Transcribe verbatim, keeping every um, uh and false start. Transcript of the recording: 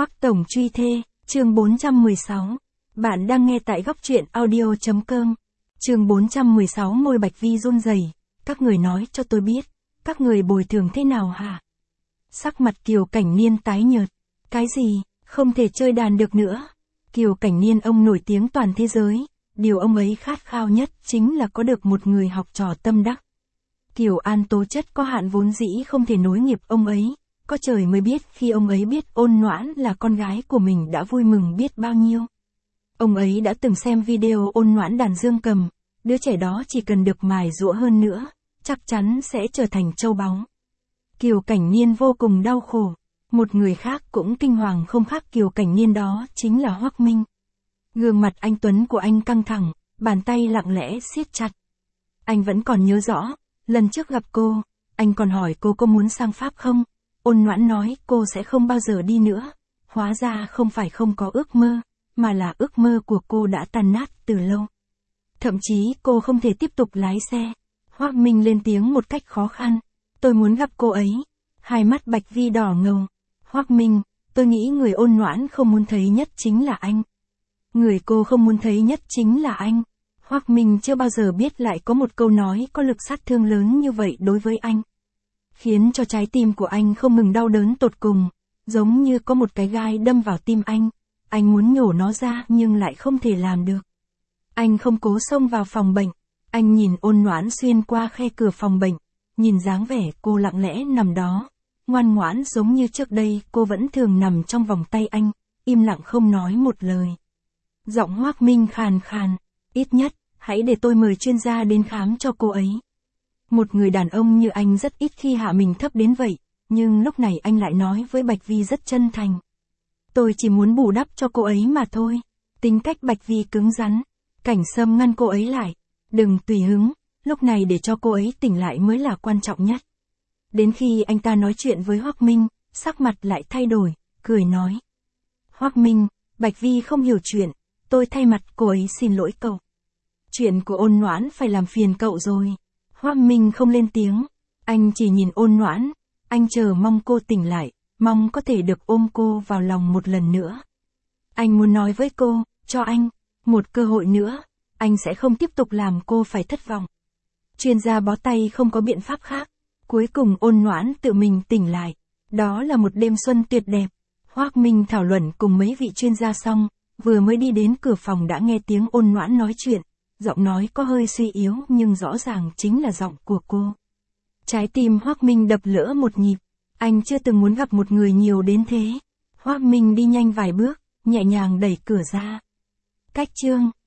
Hoắc Tổng truy thê, chương bốn trăm mười sáu. Bạn đang nghe tại góc truyện audio chấm com. Chương bốn trăm mười sáu. Môi Bạch Vi run rẩy. Các người nói cho tôi biết, các người bồi thường thế nào hả? Sắc mặt Kiều Cảnh Niên tái nhợt. Cái gì, không thể chơi đàn được nữa. Kiều Cảnh Niên ông nổi tiếng toàn thế giới, điều ông ấy khát khao nhất chính là có được một người học trò tâm đắc. Kiều An tố chất có hạn vốn dĩ không thể nối nghiệp ông ấy, có trời mới biết khi ông ấy biết Ôn Noãn là con gái của mình đã vui mừng biết bao nhiêu. Ông ấy đã từng xem video Ôn Noãn đàn dương cầm, đứa trẻ đó chỉ cần được mài giũa hơn nữa, chắc chắn sẽ trở thành châu báu. Kiều Cảnh Niên vô cùng đau khổ, một người khác cũng kinh hoàng không khác Kiều Cảnh Niên đó chính là Hoắc Minh. Gương mặt anh tuấn của anh căng thẳng, bàn tay lặng lẽ siết chặt. Anh vẫn còn nhớ rõ, lần trước gặp cô, anh còn hỏi cô có muốn sang Pháp không? Ôn Noãn nói cô sẽ không bao giờ đi nữa. Hóa ra không phải không có ước mơ, mà là ước mơ của cô đã tan nát từ lâu. Thậm chí cô không thể tiếp tục lái xe. Hoắc Minh lên tiếng một cách khó khăn. Tôi muốn gặp cô ấy. Hai mắt Bạch Vi đỏ ngầu. Hoắc Minh, tôi nghĩ người Ôn Noãn không muốn thấy nhất chính là anh. Người cô không muốn thấy nhất chính là anh. Hoắc Minh chưa bao giờ biết lại có một câu nói có lực sát thương lớn như vậy đối với anh. Khiến cho trái tim của anh không ngừng đau đớn tột cùng, giống như có một cái gai đâm vào tim anh. Anh muốn nhổ nó ra nhưng lại không thể làm được. Anh không cố xông vào phòng bệnh. Anh nhìn Ôn Noãn xuyên qua khe cửa phòng bệnh, nhìn dáng vẻ cô lặng lẽ nằm đó. Ngoan ngoãn giống như trước đây cô vẫn thường nằm trong vòng tay anh, im lặng không nói một lời. Giọng Hoắc Minh khàn khàn, ít nhất, hãy để tôi mời chuyên gia đến khám cho cô ấy. Một người đàn ông như anh rất ít khi hạ mình thấp đến vậy, nhưng lúc này anh lại nói với Bạch Vi rất chân thành. Tôi chỉ muốn bù đắp cho cô ấy mà thôi. Tính cách Bạch Vi cứng rắn. Cảnh Sâm ngăn cô ấy lại. Đừng tùy hứng, lúc này để cho cô ấy tỉnh lại mới là quan trọng nhất. Đến khi anh ta nói chuyện với Hoắc Minh, sắc mặt lại thay đổi, cười nói. Hoắc Minh, Bạch Vi không hiểu chuyện, tôi thay mặt cô ấy xin lỗi cậu. Chuyện của Ôn Noãn phải làm phiền cậu rồi. Hoắc Minh không lên tiếng, anh chỉ nhìn Ôn Noãn, anh chờ mong cô tỉnh lại, mong có thể được ôm cô vào lòng một lần nữa. Anh muốn nói với cô, cho anh một cơ hội nữa, anh sẽ không tiếp tục làm cô phải thất vọng. Chuyên gia bó tay không có biện pháp khác, cuối cùng Ôn Noãn tự mình tỉnh lại. Đó là một đêm xuân tuyệt đẹp. Hoắc Minh thảo luận cùng mấy vị chuyên gia xong, vừa mới đi đến cửa phòng đã nghe tiếng Ôn Noãn nói chuyện. Giọng nói có hơi suy yếu nhưng rõ ràng chính là giọng của cô. Trái tim Hoắc Minh đập lỡ một nhịp. Anh chưa từng muốn gặp một người nhiều đến thế. Hoắc Minh đi nhanh vài bước, nhẹ nhàng đẩy cửa ra. Cách chương